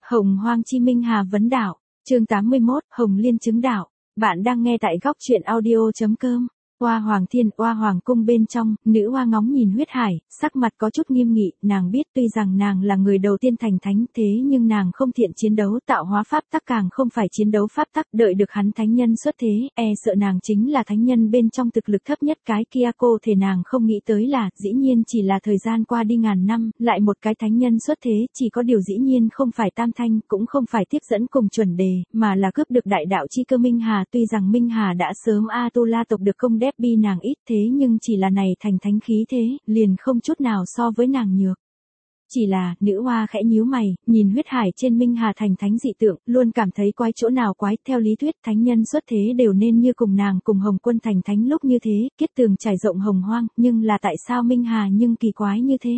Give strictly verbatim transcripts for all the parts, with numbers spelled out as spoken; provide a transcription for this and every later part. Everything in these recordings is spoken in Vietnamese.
Hồng Hoang Chi Minh Hà vấn đạo, chương tám mươi mốt, Hồng Liên chứng đạo. Bạn đang nghe tại góc truyện audio.com. Oa Hoàng Thiên, Oa Hoàng cung bên trong, nữ oa ngóng nhìn huyết hải, sắc mặt có chút nghiêm nghị, nàng biết tuy rằng nàng là người đầu tiên thành thánh thế nhưng nàng không thiện chiến đấu tạo hóa pháp tắc càng không phải chiến đấu pháp tắc, đợi được hắn thánh nhân xuất thế, e sợ nàng chính là thánh nhân bên trong thực lực thấp nhất cái kia cô thể nàng không nghĩ tới là, dĩ nhiên chỉ là thời gian qua đi ngàn năm, lại một cái thánh nhân xuất thế, chỉ có điều dĩ nhiên không phải tam thanh, cũng không phải tiếp dẫn cùng chuẩn đề, mà là cướp được đại đạo chi cơ Minh Hà, tuy rằng Minh Hà đã sớm A-tu-la tộc được công đếp bi nàng ít thế nhưng chỉ là này thành thánh khí thế, liền không chút nào so với nàng nhược. Chỉ là, nữ hoa khẽ nhíu mày, nhìn huyết hải trên Minh Hà thành thánh dị tượng, luôn cảm thấy quái chỗ nào quái, theo lý thuyết thánh nhân xuất thế đều nên như cùng nàng cùng Hồng Quân thành thánh lúc như thế, kết tường trải rộng hồng hoang, nhưng là tại sao Minh Hà nhưng kỳ quái như thế?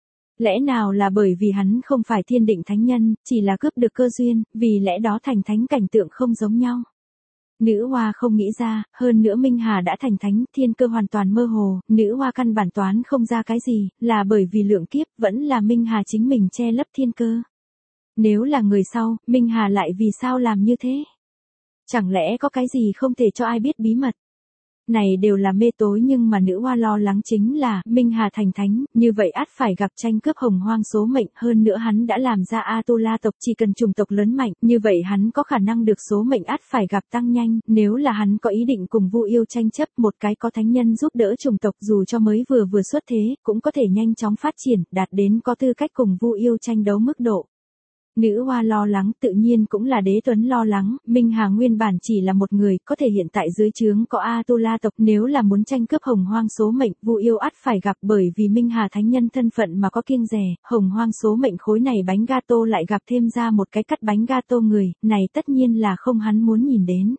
Lẽ nào là bởi vì hắn không phải thiên định thánh nhân, chỉ là cướp được cơ duyên, vì lẽ đó thành thánh cảnh tượng không giống nhau? Nữ hoa không nghĩ ra, hơn nữa Minh Hà đã thành thánh, thiên cơ hoàn toàn mơ hồ, nữ hoa căn bản toán không ra cái gì, là bởi vì lượng kiếp, vẫn là Minh Hà chính mình che lấp thiên cơ. Nếu là người sau, Minh Hà lại vì sao làm như thế? Chẳng lẽ có cái gì không thể cho ai biết bí mật? Này đều là mê tối nhưng mà nữ hoa lo lắng chính là, Minh Hà thành thánh, như vậy ắt phải gặp tranh cướp hồng hoang số mệnh, hơn nữa hắn đã làm ra A-tu-la tộc, chỉ cần chủng tộc lớn mạnh, như vậy hắn có khả năng được số mệnh ắt phải gặp tăng nhanh, nếu là hắn có ý định cùng Vu Yêu tranh chấp, một cái có thánh nhân giúp đỡ chủng tộc dù cho mới vừa vừa xuất thế, cũng có thể nhanh chóng phát triển, đạt đến có tư cách cùng Vu Yêu tranh đấu mức độ. Nữ hoa lo lắng, tự nhiên cũng là Đế Tuấn lo lắng, Minh Hà nguyên bản chỉ là một người, có thể hiện tại dưới trướng có A-tu-la tộc, nếu là muốn tranh cướp hồng hoang số mệnh, Vu Yêu ắt phải gặp, bởi vì Minh Hà thánh nhân thân phận mà có kiêng dè, hồng hoang số mệnh khối này bánh gato lại gặp thêm ra một cái cắt bánh gato người, này tất nhiên là không hắn muốn nhìn đến.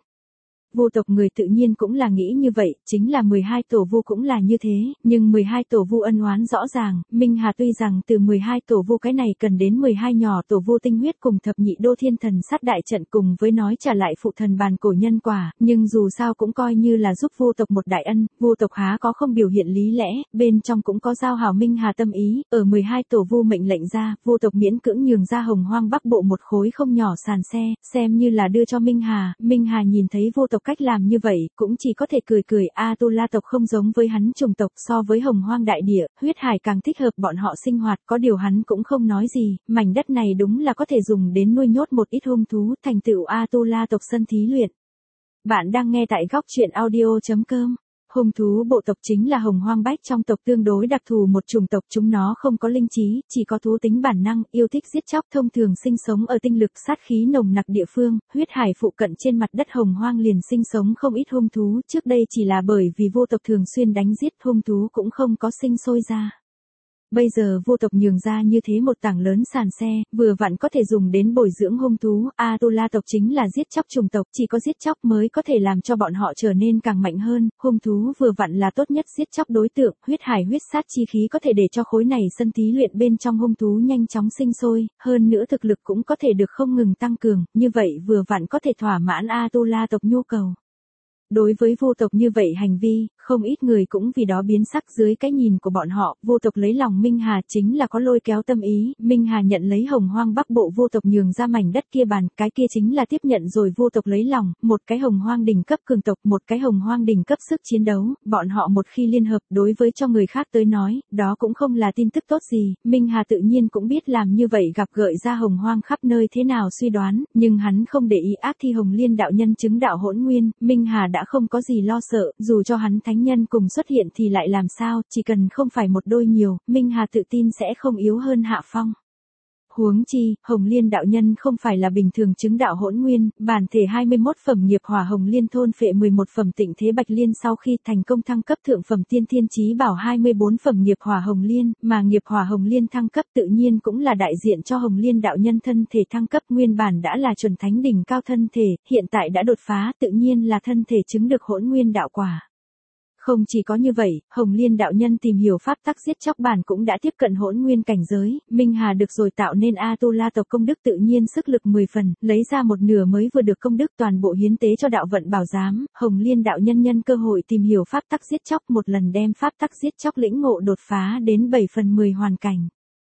Vu tộc người tự nhiên cũng là nghĩ như vậy, chính là mười hai tổ Vu cũng là như thế, nhưng mười hai tổ Vu ân oán rõ ràng, Minh Hà tuy rằng từ mười hai tổ Vu cái này cần đến mười hai nhỏ tổ Vu tinh huyết cùng thập nhị đô thiên thần sát đại trận cùng với nói trả lại phụ thần bàn cổ nhân quả, nhưng dù sao cũng coi như là giúp Vu tộc một đại ân, Vu tộc há có không biểu hiện lý lẽ, bên trong cũng có giao hảo Minh Hà tâm ý, ở mười hai tổ Vu mệnh lệnh ra, Vu tộc miễn cưỡng nhường ra hồng hoang bắc bộ một khối không nhỏ sàn xe, xem như là đưa cho Minh Hà, Minh Hà nhìn thấy Vu tộc cách làm như vậy, cũng chỉ có thể cười cười, A-tu-la tộc không giống với hắn chủng tộc, so với hồng hoang đại địa, huyết hải càng thích hợp bọn họ sinh hoạt, có điều hắn cũng không nói gì, mảnh đất này đúng là có thể dùng đến nuôi nhốt một ít hung thú, thành tựu A-tu-la tộc sân thí luyện. Bạn đang nghe tại góc truyện audio.com. Hung thú bộ tộc chính là hồng hoang bách trong tộc tương đối đặc thù một chủng tộc, chúng nó không có linh trí, chỉ có thú tính bản năng, yêu thích giết chóc, thông thường sinh sống ở tinh lực sát khí nồng nặc địa phương, huyết hải phụ cận trên mặt đất hồng hoang liền sinh sống không ít hung thú, trước đây chỉ là bởi vì vô tộc thường xuyên đánh giết hung thú cũng không có sinh sôi ra. Bây giờ vô tộc nhường ra như thế một tảng lớn sàn xe, vừa vặn có thể dùng đến bồi dưỡng hung thú, A-tu-la tộc chính là giết chóc chủng tộc, chỉ có giết chóc mới có thể làm cho bọn họ trở nên càng mạnh hơn, hung thú vừa vặn là tốt nhất giết chóc đối tượng, huyết hải huyết sát chi khí có thể để cho khối này sân thí luyện bên trong hung thú nhanh chóng sinh sôi, hơn nữa thực lực cũng có thể được không ngừng tăng cường, như vậy vừa vặn có thể thỏa mãn A-tu-la tộc nhu cầu. Đối với vô tộc như vậy hành vi, không ít người cũng vì đó biến sắc dưới cái nhìn của bọn họ, vô tộc lấy lòng Minh Hà chính là có lôi kéo tâm ý, Minh Hà nhận lấy hồng hoang bắc bộ vô tộc nhường ra mảnh đất kia bàn, cái kia chính là tiếp nhận rồi vô tộc lấy lòng, một cái hồng hoang đỉnh cấp cường tộc, một cái hồng hoang đỉnh cấp sức chiến đấu, bọn họ một khi liên hợp đối với cho người khác tới nói, đó cũng không là tin tức tốt gì, Minh Hà tự nhiên cũng biết làm như vậy gặp gợi ra hồng hoang khắp nơi thế nào suy đoán, nhưng hắn không để ý ác thi Hồng Liên đạo nhân chứng đạo hỗn nguyên, Minh Hà đã không có gì lo sợ, dù cho hắn thánh nhân cùng xuất hiện thì lại làm sao, chỉ cần không phải một đôi nhiều, Minh Hà tự tin sẽ không yếu hơn Hạ Phong. Huống chi, Hồng Liên đạo nhân không phải là bình thường chứng đạo hỗn nguyên, bản thể hai mươi mốt phẩm nghiệp hỏa Hồng Liên thôn phệ mười một phẩm tịnh thế Bạch Liên sau khi thành công thăng cấp thượng phẩm tiên thiên chí bảo hai mươi bốn phẩm nghiệp hỏa Hồng Liên, mà nghiệp hỏa Hồng Liên thăng cấp tự nhiên cũng là đại diện cho Hồng Liên đạo nhân thân thể thăng cấp, nguyên bản đã là chuẩn thánh đỉnh cao thân thể, hiện tại đã đột phá, tự nhiên là thân thể chứng được hỗn nguyên đạo quả. Không chỉ có như vậy, Hồng Liên đạo nhân tìm hiểu pháp tắc giết chóc bản cũng đã tiếp cận hỗn nguyên cảnh giới, Minh Hà được rồi tạo nên A-tu-la tộc công đức tự nhiên sức lực mười phần, lấy ra một nửa mới vừa được công đức toàn bộ hiến tế cho đạo vận bảo giám, Hồng Liên đạo nhân nhân cơ hội tìm hiểu pháp tắc giết chóc một lần đem pháp tắc giết chóc lĩnh ngộ đột phá đến bảy phần mười hoàn cảnh.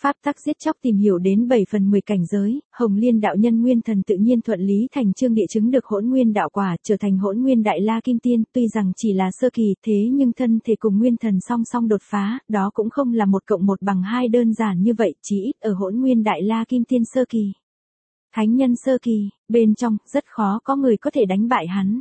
Pháp tắc giết chóc tìm hiểu đến bảy phần mười cảnh giới, Hồng Liên đạo nhân nguyên thần tự nhiên thuận lý thành chương địa chứng được hỗn nguyên đạo quả, trở thành hỗn nguyên đại la kim tiên, tuy rằng chỉ là sơ kỳ, thế nhưng thân thể cùng nguyên thần song song đột phá, đó cũng không là một cộng một bằng hai đơn giản như vậy, chỉ ít ở hỗn nguyên đại la kim tiên sơ kỳ. Thánh nhân sơ kỳ, bên trong, rất khó có người có thể đánh bại hắn.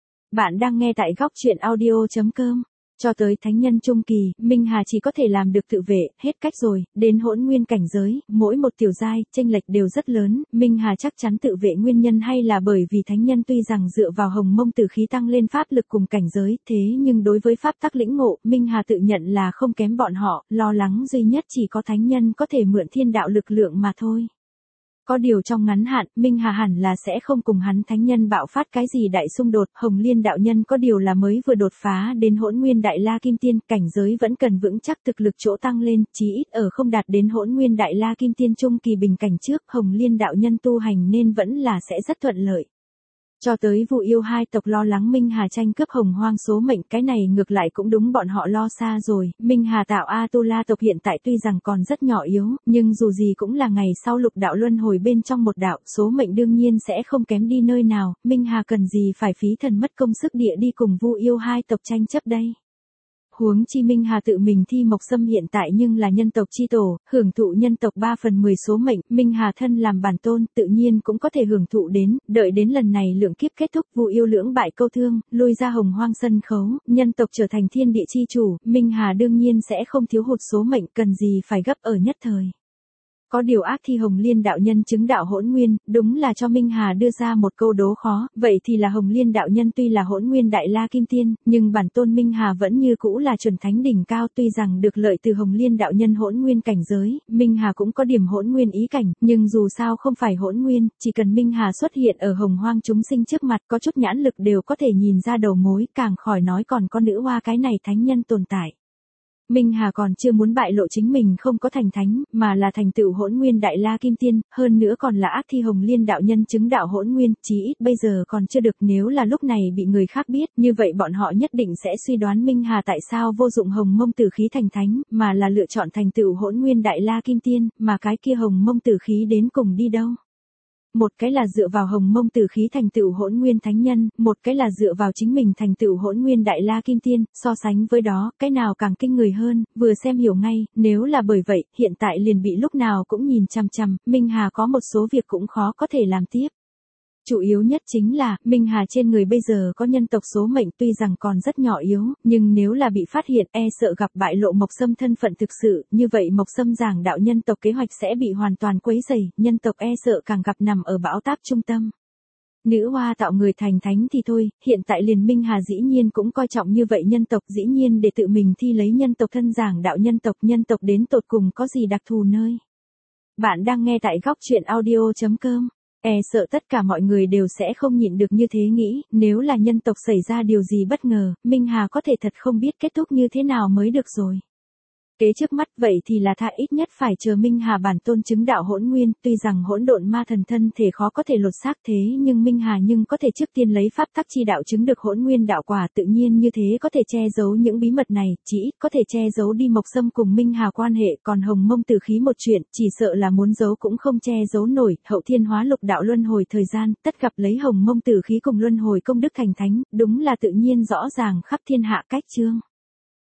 Bạn đang nghe tại góc truyện audio chấm com. Cho tới thánh nhân trung kỳ, Minh Hà chỉ có thể làm được tự vệ, hết cách rồi, đến hỗn nguyên cảnh giới, mỗi một tiểu giai, chênh lệch đều rất lớn, Minh Hà chắc chắn tự vệ nguyên nhân hay là bởi vì thánh nhân tuy rằng dựa vào hồng mông tử khí tăng lên pháp lực cùng cảnh giới, thế nhưng đối với pháp tắc lĩnh ngộ, Minh Hà tự nhận là không kém bọn họ, lo lắng duy nhất chỉ có thánh nhân có thể mượn thiên đạo lực lượng mà thôi. Có điều trong ngắn hạn, Minh Hà hẳn là sẽ không cùng hắn thánh nhân bạo phát cái gì đại xung đột, Hồng Liên đạo nhân có điều là mới vừa đột phá đến hỗn nguyên đại la kim tiên, cảnh giới vẫn cần vững chắc thực lực chỗ tăng lên, chí ít ở không đạt đến hỗn nguyên đại la kim tiên trung kỳ bình cảnh trước, Hồng Liên đạo nhân tu hành nên vẫn là sẽ rất thuận lợi. Cho tới Vu Yêu hai tộc lo lắng Minh Hà tranh cướp hồng hoang số mệnh, cái này ngược lại cũng đúng bọn họ lo xa rồi, Minh Hà tạo A-tu-la tộc hiện tại tuy rằng còn rất nhỏ yếu, nhưng dù gì cũng là ngày sau lục đạo luân hồi bên trong một đạo, số mệnh đương nhiên sẽ không kém đi nơi nào, Minh Hà cần gì phải phí thần mất công sức địa đi cùng Vu Yêu hai tộc tranh chấp đây. Huống chi Minh Hà tự mình thi Mộc Sâm hiện tại nhưng là nhân tộc chi tổ, hưởng thụ nhân tộc ba phần mười số mệnh, Minh Hà thân làm bản tôn, tự nhiên cũng có thể hưởng thụ đến, đợi đến lần này lượng kiếp kết thúc, Vu Yêu lưỡng bại câu thương, lui ra hồng hoang sân khấu, nhân tộc trở thành thiên địa chi chủ, Minh Hà đương nhiên sẽ không thiếu hụt số mệnh, cần gì phải gấp ở nhất thời. Có điều ác thi Hồng Liên đạo nhân chứng đạo hỗn nguyên, đúng là cho Minh Hà đưa ra một câu đố khó, vậy thì là Hồng Liên đạo nhân tuy là hỗn nguyên đại la kim tiên, nhưng bản tôn Minh Hà vẫn như cũ là chuẩn thánh đỉnh cao, tuy rằng được lợi từ Hồng Liên đạo nhân hỗn nguyên cảnh giới, Minh Hà cũng có điểm hỗn nguyên ý cảnh, nhưng dù sao không phải hỗn nguyên, chỉ cần Minh Hà xuất hiện ở hồng hoang chúng sinh trước mặt, có chút nhãn lực đều có thể nhìn ra đầu mối, càng khỏi nói còn có nữ hoa cái này thánh nhân tồn tại. Minh Hà còn chưa muốn bại lộ chính mình không có thành thánh, mà là thành tựu hỗn nguyên đại la kim tiên, hơn nữa còn là ác thi Hồng Liên đạo nhân chứng đạo hỗn nguyên, chí ít bây giờ còn chưa được, nếu là lúc này bị người khác biết, như vậy bọn họ nhất định sẽ suy đoán Minh Hà tại sao vô dụng hồng mông tử khí thành thánh, mà là lựa chọn thành tựu hỗn nguyên đại la kim tiên, mà cái kia hồng mông tử khí đến cùng đi đâu. Một cái là dựa vào hồng mông tử khí thành tựu hỗn nguyên thánh nhân, một cái là dựa vào chính mình thành tựu hỗn nguyên đại la kim tiên, so sánh với đó, cái nào càng kinh người hơn, vừa xem hiểu ngay, nếu là bởi vậy, hiện tại liền bị lúc nào cũng nhìn chằm chằm, Minh Hà có một số việc cũng khó có thể làm tiếp. Chủ yếu nhất chính là, Minh Hà trên người bây giờ có nhân tộc số mệnh tuy rằng còn rất nhỏ yếu, nhưng nếu là bị phát hiện e sợ gặp bại lộ Mộc Sâm thân phận thực sự, như vậy Mộc Sâm giảng đạo nhân tộc kế hoạch sẽ bị hoàn toàn quấy rầy, nhân tộc e sợ càng gặp nằm ở bão táp trung tâm. Nữ hoa tạo người thành thánh thì thôi, hiện tại liền Minh Hà dĩ nhiên cũng coi trọng như vậy nhân tộc, dĩ nhiên để tự mình thi lấy nhân tộc thân giảng đạo nhân tộc, nhân tộc đến tột cùng có gì đặc thù nơi. Bạn đang nghe tại góc truyện audio chấm com. E sợ tất cả mọi người đều sẽ không nhịn được như thế nghĩ, nếu là nhân tộc xảy ra điều gì bất ngờ, Minh Hà có thể thật không biết kết thúc như thế nào mới được rồi. Kế trước mắt vậy thì là tha ít nhất phải chờ Minh Hà bản tôn chứng đạo hỗn nguyên, tuy rằng hỗn độn ma thần thân thể khó có thể lột xác thế nhưng Minh Hà nhưng có thể trước tiên lấy pháp tắc chi đạo chứng được hỗn nguyên đạo quả, tự nhiên như thế có thể che giấu những bí mật này, chỉ ít có thể che giấu đi Mộc Sâm cùng Minh Hà quan hệ, còn hồng mông tử khí một chuyện, chỉ sợ là muốn giấu cũng không che giấu nổi, hậu thiên hóa lục đạo luân hồi thời gian, tất gặp lấy hồng mông tử khí cùng luân hồi công đức thành thánh, đúng là tự nhiên rõ ràng khắp thiên hạ cách chương.